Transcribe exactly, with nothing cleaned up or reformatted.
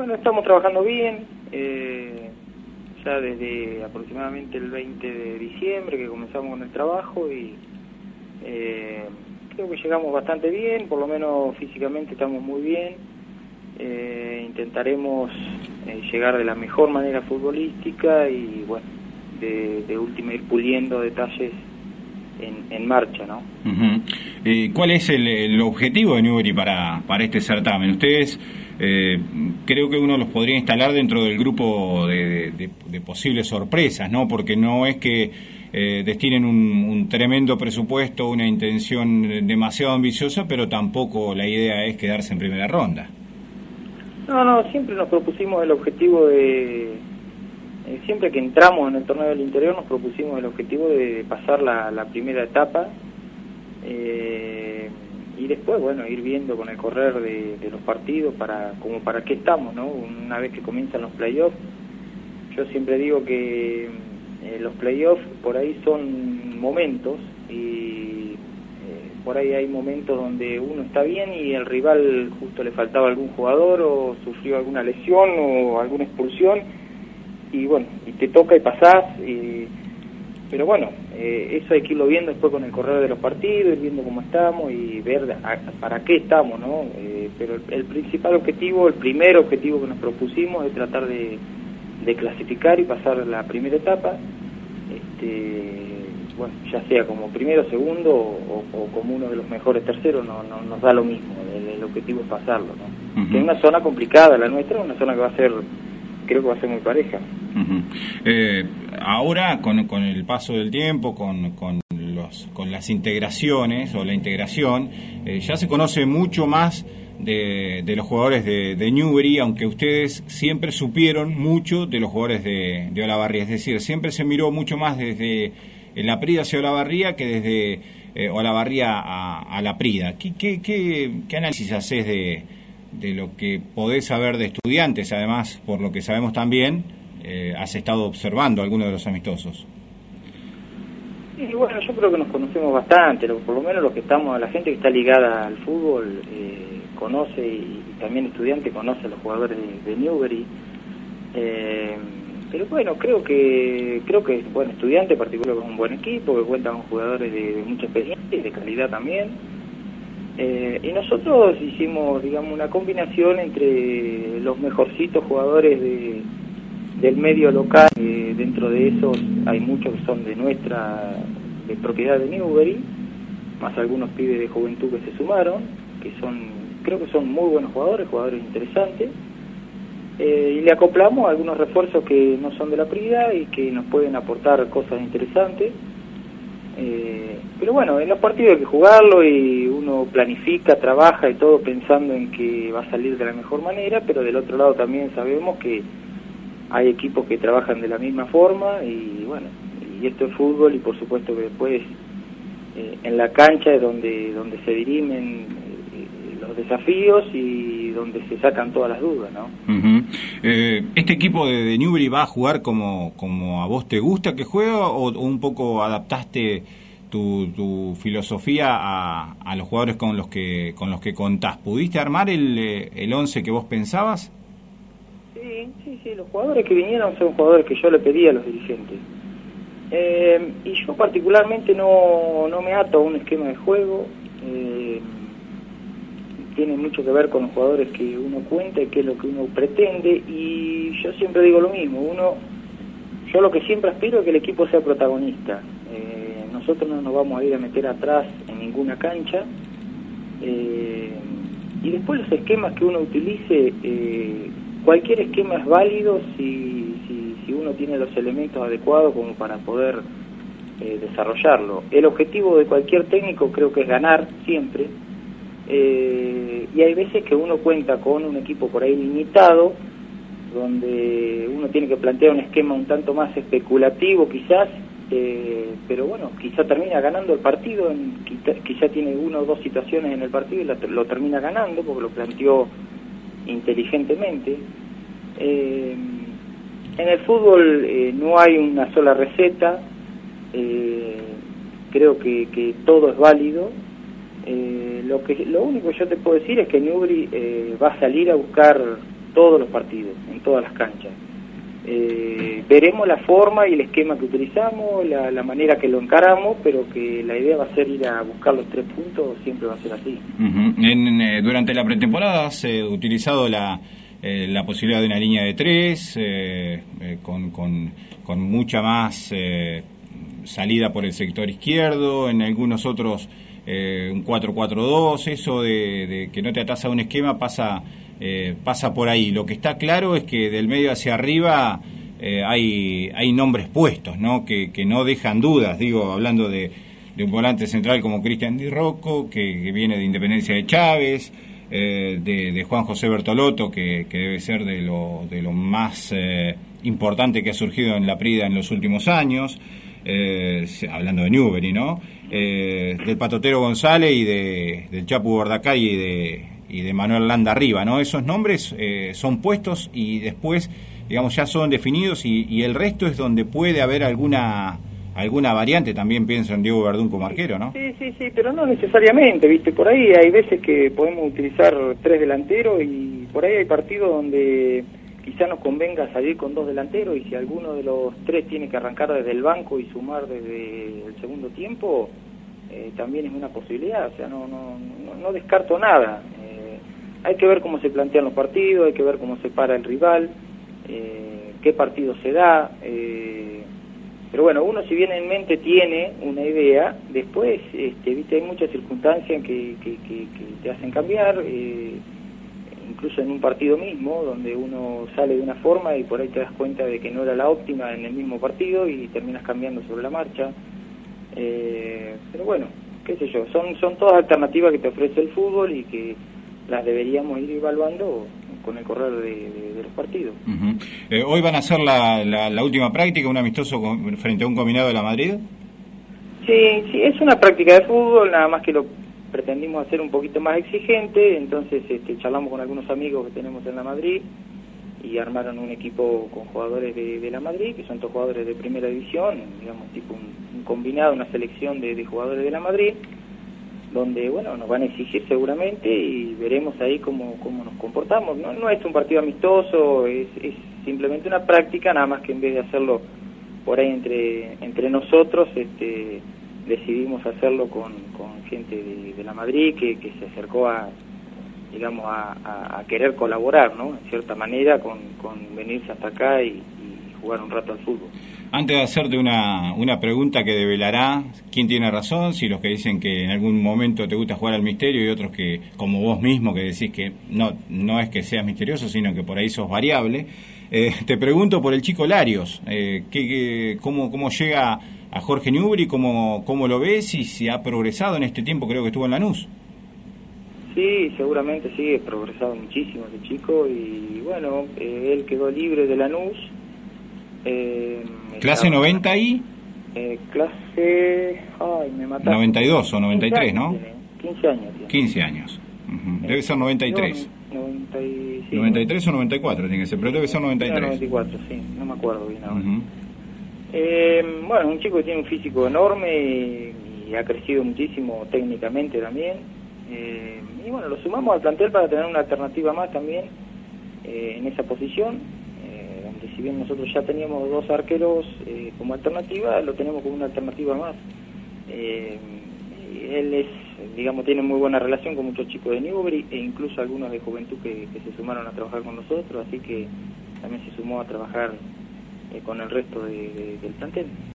Bueno, estamos trabajando bien, eh, ya desde aproximadamente el veinte de diciembre que comenzamos con el trabajo y eh, creo que llegamos bastante bien, por lo menos físicamente estamos muy bien. Eh, intentaremos eh, llegar de la mejor manera futbolística y bueno, de, de última ir puliendo detalles en, en marcha, ¿no? Uh-huh. Eh, ¿Cuál es el, el objetivo de Newbery para, para este certamen? Ustedes eh, creo que uno los podría instalar dentro del grupo de, de, de posibles sorpresas, ¿no? Porque no es que eh, destinen un, un tremendo presupuesto, una intención demasiado ambiciosa, pero tampoco la idea es quedarse en primera ronda. No, no, siempre nos propusimos el objetivo de... Eh, siempre que entramos en el torneo del interior nos propusimos el objetivo de pasar la, la primera etapa eh, y después, bueno, ir viendo con el correr de, de los partidos para como para qué estamos, ¿no? Una vez que comienzan los playoffs, yo siempre digo que eh, los playoffs por ahí son momentos y eh, por ahí hay momentos donde uno está bien y el rival justo le faltaba algún jugador o sufrió alguna lesión o alguna expulsión y bueno, y te toca y pasás, y, pero bueno, eh, eso hay que irlo viendo después con el correr de los partidos, ir viendo cómo estamos y ver a, para qué estamos, ¿no? Eh, pero el, el principal objetivo, el primer objetivo que nos propusimos es tratar de, de clasificar y pasar la primera etapa, este, bueno, ya sea como primero, segundo o, o como uno de los mejores terceros, no, no nos da lo mismo, el, el objetivo es pasarlo, ¿no? Uh-huh. Que es una zona complicada, la nuestra es una zona que va a ser, creo que va a ser muy pareja. Uh-huh. Eh, ahora, con, con el paso del tiempo, con, con, los, con las integraciones o la integración, eh, ya se conoce mucho más de, de los jugadores de, de Newbery, aunque ustedes siempre supieron mucho de los jugadores de, de Olavarría. Es decir, siempre se miró mucho más desde la Prida hacia Olavarría que desde eh, Olavarría a, a la Prida. ¿Qué, qué, qué, qué análisis haces de, de lo que podés saber de Estudiantes? Además, por lo que sabemos también, Eh, has estado observando algunos de los amistosos. Y bueno, yo creo que nos conocemos bastante, por lo menos los que estamos, la gente que está ligada al fútbol eh, conoce y, y también Estudiante conoce a los jugadores de, de Newbery. Eh, pero bueno, creo que creo que bueno, Estudiante en particular es un buen equipo, que cuenta con jugadores de, de mucha experiencia y de calidad también. Eh, y nosotros hicimos, digamos, una combinación entre los mejorcitos jugadores de del medio local, eh, dentro de esos hay muchos que son de nuestra de propiedad de Newbery, más algunos pibes de juventud que se sumaron, que son, creo que son muy buenos jugadores, jugadores interesantes, eh, y le acoplamos algunos refuerzos que no son de la Prida y que nos pueden aportar cosas interesantes, eh, pero bueno, en los partidos hay que jugarlo y uno planifica, trabaja y todo pensando en que va a salir de la mejor manera, pero del otro lado también sabemos que hay equipos que trabajan de la misma forma y bueno, y esto es fútbol y por supuesto que después eh, en la cancha es donde donde se dirimen eh, los desafíos y donde se sacan todas las dudas, ¿no? Uh-huh. Eh, ¿Este equipo de, de Newbery va a jugar como, como a vos te gusta que juega o, o un poco adaptaste tu, tu filosofía a, a los jugadores con los que con los que contás? ¿Pudiste armar el, el once que vos pensabas? Sí, sí, sí, los jugadores que vinieron son jugadores que yo le pedí a los dirigentes. Eh, y yo particularmente no, no me ato a un esquema de juego. Eh, tiene mucho que ver con los jugadores que uno cuenta y qué es lo que uno pretende. Y yo siempre digo lo mismo, uno, yo lo que siempre aspiro es que el equipo sea protagonista. Eh, nosotros no nos vamos a ir a meter atrás en ninguna cancha. Eh, y después los esquemas que uno utilice... Eh, cualquier esquema es válido si, si, si uno tiene los elementos adecuados como para poder eh, desarrollarlo. El objetivo de cualquier técnico creo que es ganar siempre, eh, y hay veces que uno cuenta con un equipo por ahí limitado, donde uno tiene que plantear un esquema un tanto más especulativo quizás, eh, pero bueno, quizá termina ganando el partido, en, quizá, quizá tiene una o dos situaciones en el partido y la, lo termina ganando porque lo planteó inteligentemente. Eh, en el fútbol eh, no hay una sola receta, eh, creo que, que todo es válido. Eh, lo que lo único que yo te puedo decir es que Newbery eh, va a salir a buscar todos los partidos, en todas las canchas. Eh, veremos la forma y el esquema que utilizamos, la, la manera que lo encaramos, pero que la idea va a ser ir a buscar los tres puntos, siempre va a ser así. Uh-huh. en, eh, durante la pretemporada has eh, utilizado la, eh, la posibilidad de una línea de tres, eh, eh, con, con, con mucha más eh, salida por el sector izquierdo, en algunos otros eh, un cuatro cuatro dos, eso de, de que no te atás a un esquema pasa... Eh, pasa por ahí. Lo que está claro es que del medio hacia arriba eh, hay hay nombres puestos, ¿no? Que, que no dejan dudas. Digo, hablando de, de un volante central como Cristian Di Rocco, que, que viene de Independencia de Chávez, eh, de, de Juan José Bertolotto, que, que debe ser de lo, de lo más eh, importante que ha surgido en la Prida en los últimos años, eh, hablando de Newbery, ¿no? Eh, del Patotero González y de, del Chapu Bordacay y de y de Manuel Landa arriba, ¿no? Esos nombres eh, son puestos y después, digamos, ya son definidos y, y el resto es donde puede haber alguna alguna variante. También pienso en Diego Verdún como arquero, ¿no? Sí, sí, sí, pero no necesariamente, ¿viste? Por ahí hay veces que podemos utilizar tres delanteros y por ahí hay partidos donde quizá nos convenga salir con dos delanteros y si alguno de los tres tiene que arrancar desde el banco y sumar desde el segundo tiempo, eh, también es una posibilidad, o sea, no, no, no, no descarto nada. Hay que ver cómo se plantean los partidos, hay que ver cómo se para el rival, eh, qué partido se da. Eh, pero bueno, uno si bien en mente tiene una idea, después este, viste hay muchas circunstancias que, que, que, que te hacen cambiar, eh, incluso en un partido mismo, donde uno sale de una forma y por ahí te das cuenta de que no era la óptima en el mismo partido y terminas cambiando sobre la marcha. Eh, pero bueno, qué sé yo, son, son todas alternativas que te ofrece el fútbol y que las deberíamos ir evaluando con el correr de, de, de los partidos. Uh-huh. eh, ¿Hoy van a hacer la, la, la última práctica, un amistoso con, frente a un combinado de la Madrid? Sí, sí, es una práctica de fútbol, nada más que lo pretendimos hacer un poquito más exigente, entonces este, charlamos con algunos amigos que tenemos en la Madrid y armaron un equipo con jugadores de, de la Madrid, que son todos jugadores de primera división, digamos, tipo un, un combinado, una selección de, de jugadores de la Madrid, donde, bueno, nos van a exigir seguramente y veremos ahí cómo, cómo nos comportamos. No, no es un partido amistoso, es, es simplemente una práctica, nada más que en vez de hacerlo por ahí entre entre nosotros, este, decidimos hacerlo con, con gente de, de la Madrid que, que se acercó a, digamos, a, a, a querer colaborar, ¿no? En cierta manera, con, con venirse hasta acá y, y jugar un rato al fútbol. Antes de hacerte una, una pregunta que develará quién tiene razón, si los que dicen que en algún momento te gusta jugar al misterio y otros que, como vos mismo, que decís que no no es que seas misterioso, sino que por ahí sos variable, eh, te pregunto por el chico Larios, eh, ¿qué, qué, cómo, cómo llega a Jorge Newbery, cómo, cómo lo ves y si ha progresado en este tiempo, creo que estuvo en Lanús. Sí, seguramente sí, ha progresado muchísimo ese chico y bueno, eh, él quedó libre de Lanús. Eh, ¿Clase estaba, noventa y? Eh, clase... Ay, me mataste. noventa y dos o noventa y tres, ¿no? quince años. Tiene. quince años. Uh-huh. Debe ser noventa y tres. noventa y, sí, noventa y tres o noventa y cuatro tiene que ser, pero debe ser noventa y tres. noventa y cuatro, sí, no me acuerdo bien ahora. Uh-huh. eh, bueno, un chico que tiene un físico enorme y, y ha crecido muchísimo técnicamente también. Eh, y bueno, lo sumamos al plantel para tener una alternativa más también eh, en esa posición. Si bien nosotros ya teníamos dos arqueros eh, como alternativa, lo tenemos como una alternativa más. Eh, él es, digamos, tiene muy buena relación con muchos chicos de Newbery e incluso algunos de Juventud que, que se sumaron a trabajar con nosotros, así que también se sumó a trabajar eh, con el resto de, de, del plantel.